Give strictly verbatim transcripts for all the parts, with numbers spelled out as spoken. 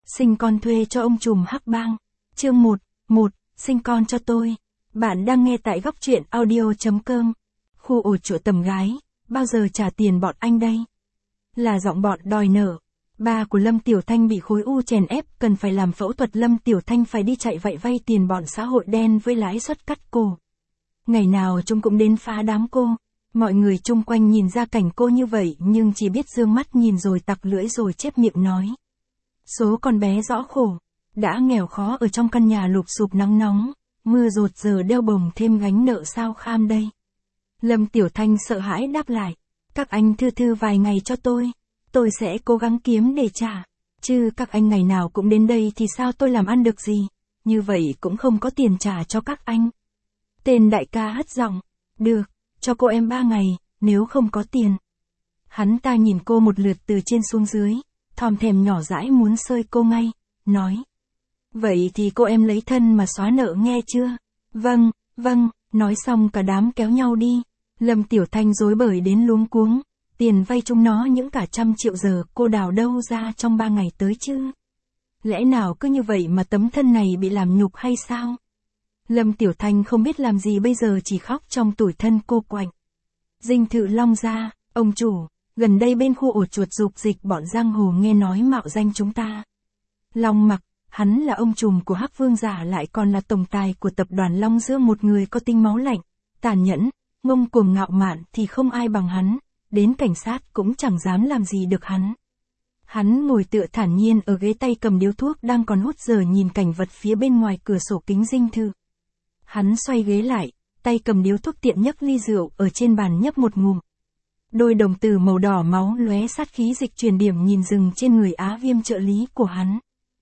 Sinh con thuê cho ông trùm hắc bang. Chương một, một, sinh con cho tôi. Bạn đang nghe tại góc truyện audio.com. Khu ổ chuột tầm gái, bao giờ trả tiền bọn anh đây? Là giọng bọn đòi nợ. Ba của Lâm Tiểu Thanh bị khối u chèn ép, cần phải làm phẫu thuật. Lâm Tiểu Thanh phải đi chạy vậy vay tiền bọn xã hội đen với lãi suất cắt cổ. Ngày nào chúng cũng đến phá đám cô. Mọi người chung quanh nhìn ra cảnh cô như vậy nhưng chỉ biết dương mắt nhìn rồi tặc lưỡi rồi chép miệng nói. Số con bé rõ khổ, đã nghèo khó ở trong căn nhà lụp xụp nắng nóng, mưa rột giờ đeo bồng thêm gánh nợ sao kham đây. Lâm Tiểu Thanh sợ hãi đáp lại, các anh thư thư vài ngày cho tôi, tôi sẽ cố gắng kiếm để trả, chứ các anh ngày nào cũng đến đây thì sao tôi làm ăn được gì, như vậy cũng không có tiền trả cho các anh. Tên đại ca hất giọng, được, cho cô em ba ngày, nếu không có tiền. Hắn ta nhìn cô một lượt từ trên xuống dưới, thòm thèm nhỏ dãi muốn sơi cô ngay, nói. Vậy thì cô em lấy thân mà xóa nợ nghe chưa? Vâng, vâng, nói xong cả đám kéo nhau đi. Lâm Tiểu Thanh rối bời đến luống cuống, tiền vay chúng nó những cả trăm triệu giờ cô đào đâu ra trong ba ngày tới chứ? Lẽ nào cứ như vậy mà tấm thân này bị làm nhục hay sao? Lâm Tiểu Thanh không biết làm gì bây giờ chỉ khóc trong tủi thân cô quạnh. Dinh thự Long gia, ông chủ, gần đây bên khu ổ chuột dục dịch bọn giang hồ nghe nói mạo danh chúng ta. Long Mặc, hắn là ông trùm của Hắc Vương giả lại còn là tổng tài của tập đoàn Long Dương, một người có tinh máu lạnh, tàn nhẫn, ngông cuồng ngạo mạn thì không ai bằng hắn, đến cảnh sát cũng chẳng dám làm gì được hắn. Hắn ngồi tựa thản nhiên ở ghế, tay cầm điếu thuốc đang còn hút giờ nhìn cảnh vật phía bên ngoài cửa sổ kính dinh thự. Hắn xoay ghế lại, tay cầm điếu thuốc tiện nhấc ly rượu ở trên bàn nhấp một ngụm. Đôi đồng tử màu đỏ máu lóe sát khí dịch truyền điểm nhìn dừng trên người Á Viêm trợ lý của hắn.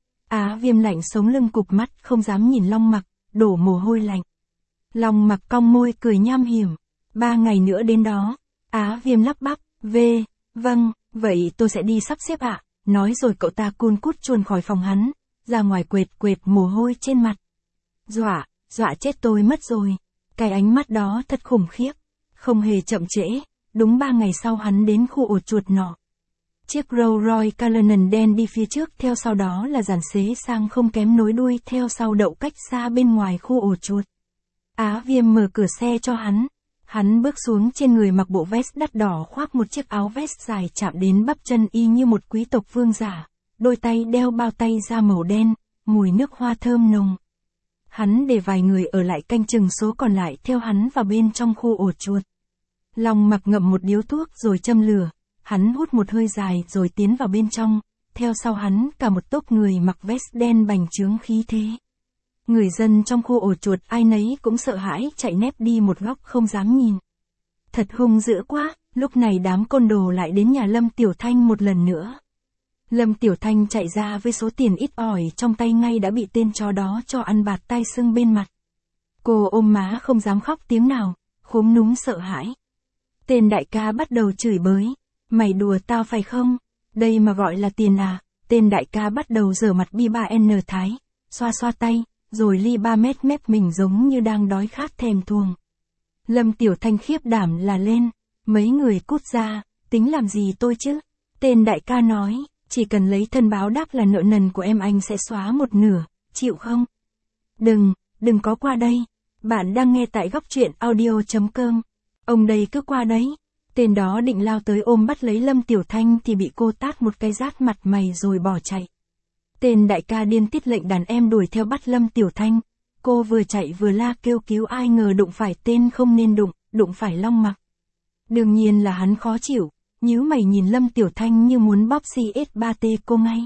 Á Viêm lạnh sống lưng cụp mắt không dám nhìn Long Mặc, đổ mồ hôi lạnh. Long Mặc cong môi cười nham hiểm. Ba ngày nữa đến đó. Á Viêm lắp bắp, về, vâng, vậy tôi sẽ đi sắp xếp ạ. Nói rồi cậu ta cun cút chuồn khỏi phòng hắn, ra ngoài quệt quệt mồ hôi trên mặt. Dọa, dọa chết tôi mất rồi. Cái ánh mắt đó thật khủng khiếp. Không hề chậm trễ, đúng ba ngày sau hắn đến khu ổ chuột nọ. Chiếc Rolls Royce Cullinan đen đi phía trước, theo sau đó là dàn xế sang không kém nối đuôi theo sau đậu cách xa bên ngoài khu ổ chuột. Á Viêm mở cửa xe cho hắn. Hắn bước xuống, trên người mặc bộ vest đắt đỏ, khoác một chiếc áo vest dài chạm đến bắp chân y như một quý tộc vương giả. Đôi tay đeo bao tay da màu đen, mùi nước hoa thơm nồng. Hắn để vài người ở lại canh chừng, số còn lại theo hắn vào bên trong khu ổ chuột. Long Mặc ngậm một điếu thuốc rồi châm lửa. Hắn hút một hơi dài rồi tiến vào bên trong, theo sau hắn cả một tốp người mặc vest đen bành trướng khí thế. Người dân trong khu ổ chuột ai nấy cũng sợ hãi chạy nép đi một góc không dám nhìn. Thật hung dữ quá, lúc này đám côn đồ lại đến nhà Lâm Tiểu Thanh một lần nữa. Lâm Tiểu Thanh chạy ra với số tiền ít ỏi trong tay, ngay đã bị tên chó đó cho ăn bạt tai sưng bên mặt. Cô ôm má không dám khóc tiếng nào, khúm núm sợ hãi. Tên đại ca bắt đầu chửi bới. Mày đùa tao phải không? Đây mà gọi là tiền à? Tên đại ca bắt đầu giở mặt bi ba N thái, xoa xoa tay, rồi ly ba mét mép mình giống như đang đói khát thèm thuồng. Lâm Tiểu Thanh khiếp đảm là lên, mấy người cút ra, tính làm gì tôi chứ? Tên đại ca nói, chỉ cần lấy thân báo đáp là nợ nần của em anh sẽ xóa một nửa, chịu không? Đừng, đừng có qua đây. Bạn đang nghe tại góc truyện audio.com. Ông đây cứ qua đấy. Tên đó định lao tới ôm bắt lấy Lâm Tiểu Thanh thì bị cô tát một cái rát mặt mày rồi bỏ chạy. Tên đại ca điên tiết lệnh đàn em đuổi theo bắt Lâm Tiểu Thanh. Cô vừa chạy vừa la kêu cứu, ai ngờ đụng phải tên không nên đụng, đụng phải Long Mặc. Đương nhiên là hắn khó chịu, nhíu mày nhìn Lâm Tiểu Thanh như muốn bóp xê ét ba tê cô ngay.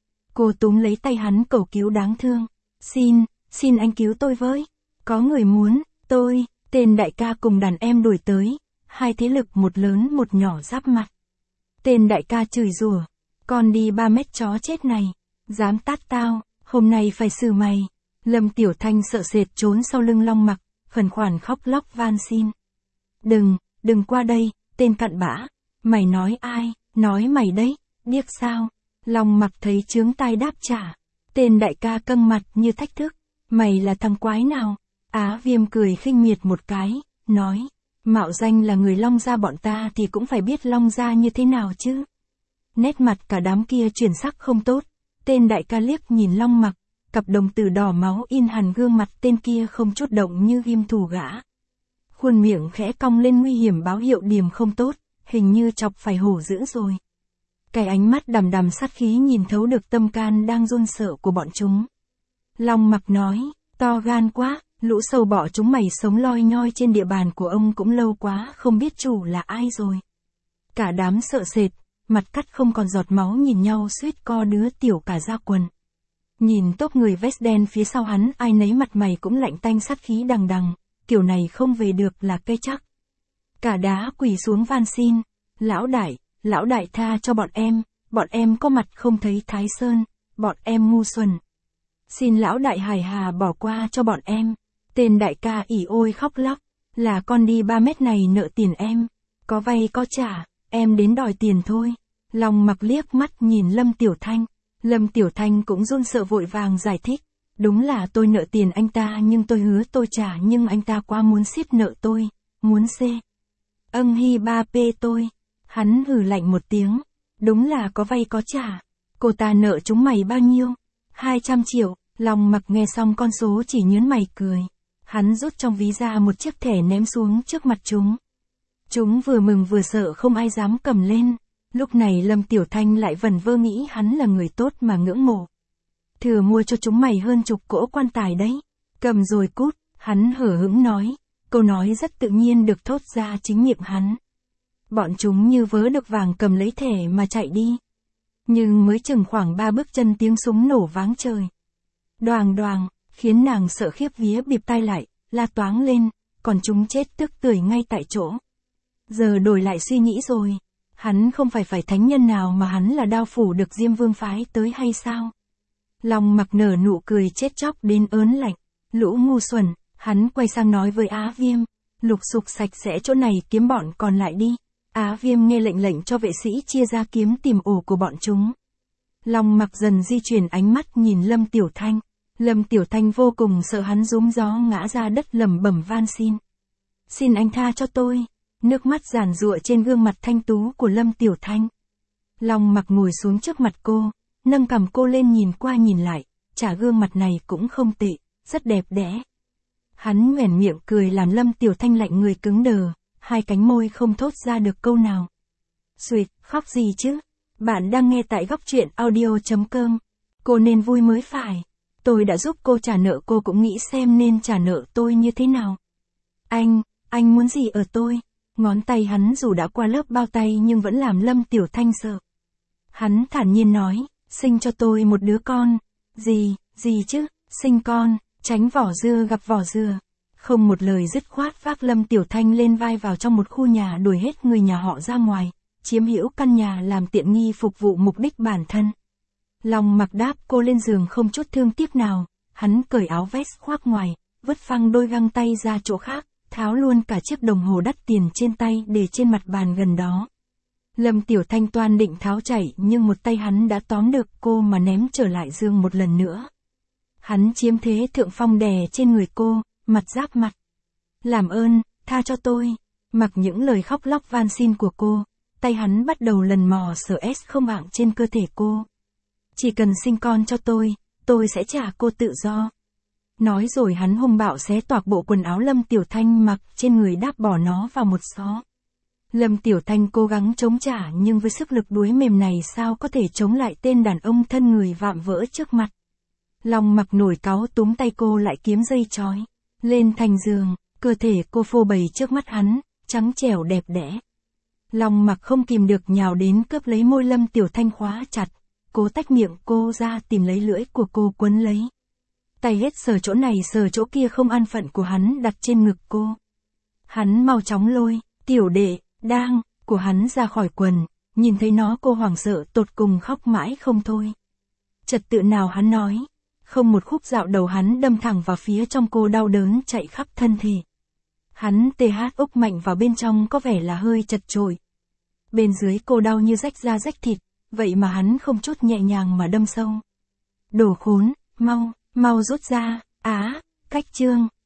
Cô túm lấy tay hắn cầu cứu đáng thương. Xin, xin anh cứu tôi với. Có người muốn, tôi, tên đại ca cùng đàn em đuổi tới. Hai thế lực một lớn một nhỏ giáp mặt. Tên đại ca chửi rủa, con đi ba mét chó chết này, dám tát tao, hôm nay phải xử mày. Lâm Tiểu Thanh sợ sệt trốn sau lưng Long Mặc, khẩn khoản khóc lóc van xin. Đừng, đừng qua đây, tên cặn bã. Mày nói ai? Nói mày đấy, điếc sao? Long Mặc thấy chướng tai đáp trả. Tên đại ca căng mặt như thách thức. Mày là thằng quái nào? Á Viêm cười khinh miệt một cái, nói. Mạo danh là người Long gia bọn ta thì cũng phải biết Long gia như thế nào chứ. Nét mặt cả đám kia chuyển sắc không tốt. Tên đại ca liếc nhìn Long Mặc, cặp đồng tử đỏ máu in hẳn gương mặt tên kia không chút động như ghim thù gã. Khuôn miệng khẽ cong lên nguy hiểm báo hiệu điểm không tốt, hình như chọc phải hổ dữ rồi. Cái ánh mắt đằm đằm sát khí nhìn thấu được tâm can đang run sợ của bọn chúng. Long Mặc nói, to gan quá, lũ sâu bọ chúng mày sống loi nhoi trên địa bàn của ông cũng lâu quá không biết chủ là ai rồi. Cả đám sợ sệt, mặt cắt không còn giọt máu nhìn nhau suýt co đứa tiểu cả ra quần. Nhìn tốp người vest đen phía sau hắn ai nấy mặt mày cũng lạnh tanh sát khí đằng đằng, kiểu này không về được là cây chắc. Cả đá quỳ xuống van xin, lão đại, lão đại tha cho bọn em, bọn em có mặt không thấy Thái Sơn, bọn em ngu xuẩn. Xin lão đại hài hà bỏ qua cho bọn em. Tên đại ca ỉ ôi khóc lóc, là con đi ba mét này nợ tiền em, có vay có trả, em đến đòi tiền thôi. Long Mặc liếc mắt nhìn Lâm Tiểu Thanh, Lâm Tiểu Thanh cũng run sợ vội vàng giải thích, đúng là tôi nợ tiền anh ta nhưng tôi hứa tôi trả nhưng anh ta quá muốn xiết nợ tôi, muốn xê. Âng hi ba pê tôi, hắn hừ lạnh một tiếng, đúng là có vay có trả, cô ta nợ chúng mày bao nhiêu? hai trăm triệu, Long Mặc nghe xong con số chỉ nhớn mày cười. Hắn rút trong ví ra một chiếc thẻ ném xuống trước mặt chúng. Chúng vừa mừng vừa sợ không ai dám cầm lên. Lúc này Lâm Tiểu Thanh lại vẩn vơ nghĩ hắn là người tốt mà ngưỡng mộ. Thừa mua cho chúng mày hơn chục cỗ quan tài đấy. Cầm rồi cút, hắn hở hững nói. Câu nói rất tự nhiên được thốt ra chính miệng hắn. Bọn chúng như vớ được vàng cầm lấy thẻ mà chạy đi. Nhưng mới chừng khoảng ba bước chân tiếng súng nổ váng trời. Đoàng đoàng, khiến nàng sợ khiếp vía bịp tai lại, la toáng lên, còn chúng chết tức tưởi ngay tại chỗ. Giờ đổi lại suy nghĩ rồi, hắn không phải phải thánh nhân nào mà hắn là đao phủ được Diêm Vương phái tới hay sao? Long Mặc nở nụ cười chết chóc đến ớn lạnh, lũ ngu xuẩn, hắn quay sang nói với Á Viêm, lục sục sạch sẽ chỗ này kiếm bọn còn lại đi. Á Viêm nghe lệnh lệnh cho vệ sĩ chia ra kiếm tìm ổ của bọn chúng. Long Mặc dần di chuyển ánh mắt nhìn Lâm Tiểu Thanh. Lâm Tiểu Thanh vô cùng sợ hắn rúm gió ngã ra đất lẩm bẩm van xin. Xin anh tha cho tôi. Nước mắt giàn giụa trên gương mặt thanh tú của Lâm Tiểu Thanh. Long Mặc ngồi xuống trước mặt cô, nâng cằm cô lên nhìn qua nhìn lại, chả gương mặt này cũng không tệ, rất đẹp đẽ. Hắn nhoẻn miệng cười làm Lâm Tiểu Thanh lạnh người cứng đờ, hai cánh môi không thốt ra được câu nào. Xuỵt, khóc gì chứ? Bạn đang nghe tại góc truyện audio chấm com. Cô nên vui mới phải. Tôi đã giúp cô trả nợ, cô cũng nghĩ xem nên trả nợ tôi như thế nào. Anh, anh muốn gì ở tôi? Ngón tay hắn dù đã qua lớp bao tay nhưng vẫn làm Lâm Tiểu Thanh sợ. Hắn thản nhiên nói, sinh cho tôi một đứa con. Gì, gì chứ, sinh con, tránh vỏ dưa gặp vỏ dừa. Không một lời dứt khoát vác Lâm Tiểu Thanh lên vai vào trong một khu nhà đuổi hết người nhà họ ra ngoài, chiếm hữu căn nhà làm tiện nghi phục vụ mục đích bản thân. Long Mặc đáp cô lên giường không chút thương tiếc nào, hắn cởi áo vest khoác ngoài, vứt phăng đôi găng tay ra chỗ khác, tháo luôn cả chiếc đồng hồ đắt tiền trên tay để trên mặt bàn gần đó. Lâm Tiểu Thanh toan định tháo chạy nhưng một tay hắn đã tóm được cô mà ném trở lại giường một lần nữa. Hắn chiếm thế thượng phong đè trên người cô, mặt giáp mặt. Làm ơn, tha cho tôi. Mặc những lời khóc lóc van xin của cô, tay hắn bắt đầu lần mò sờ S không ạng trên cơ thể cô. Chỉ cần sinh con cho tôi, tôi sẽ trả cô tự do. Nói rồi hắn hung bạo xé toạc bộ quần áo Lâm Tiểu Thanh mặc trên người đáp bỏ nó vào một xó. Lâm Tiểu Thanh cố gắng chống trả nhưng với sức lực đuối mềm này sao có thể chống lại tên đàn ông thân người vạm vỡ trước mặt. Long Mặc nổi cáu túm tay cô lại kiếm dây trói. Lên thành giường, cơ thể cô phô bày trước mắt hắn, trắng trẻo đẹp đẽ. Long Mặc không kìm được nhào đến cướp lấy môi Lâm Tiểu Thanh khóa chặt, cố tách miệng cô ra tìm lấy lưỡi của cô quấn lấy. Tay hết sờ chỗ này sờ chỗ kia không an phận của hắn đặt trên ngực cô. Hắn mau chóng lôi, tiểu đệ, đang, của hắn ra khỏi quần, nhìn thấy nó cô hoảng sợ tột cùng khóc mãi không thôi. Trật tự nào hắn nói, không một khúc dạo đầu hắn đâm thẳng vào phía trong cô đau đớn chạy khắp thân thể. Hắn tê hát úc mạnh vào bên trong có vẻ là hơi chật chội. Bên dưới cô đau như rách da rách thịt, vậy mà hắn không chút nhẹ nhàng mà đâm sâu. Đồ khốn, mau, mau rút ra, á, cách trương.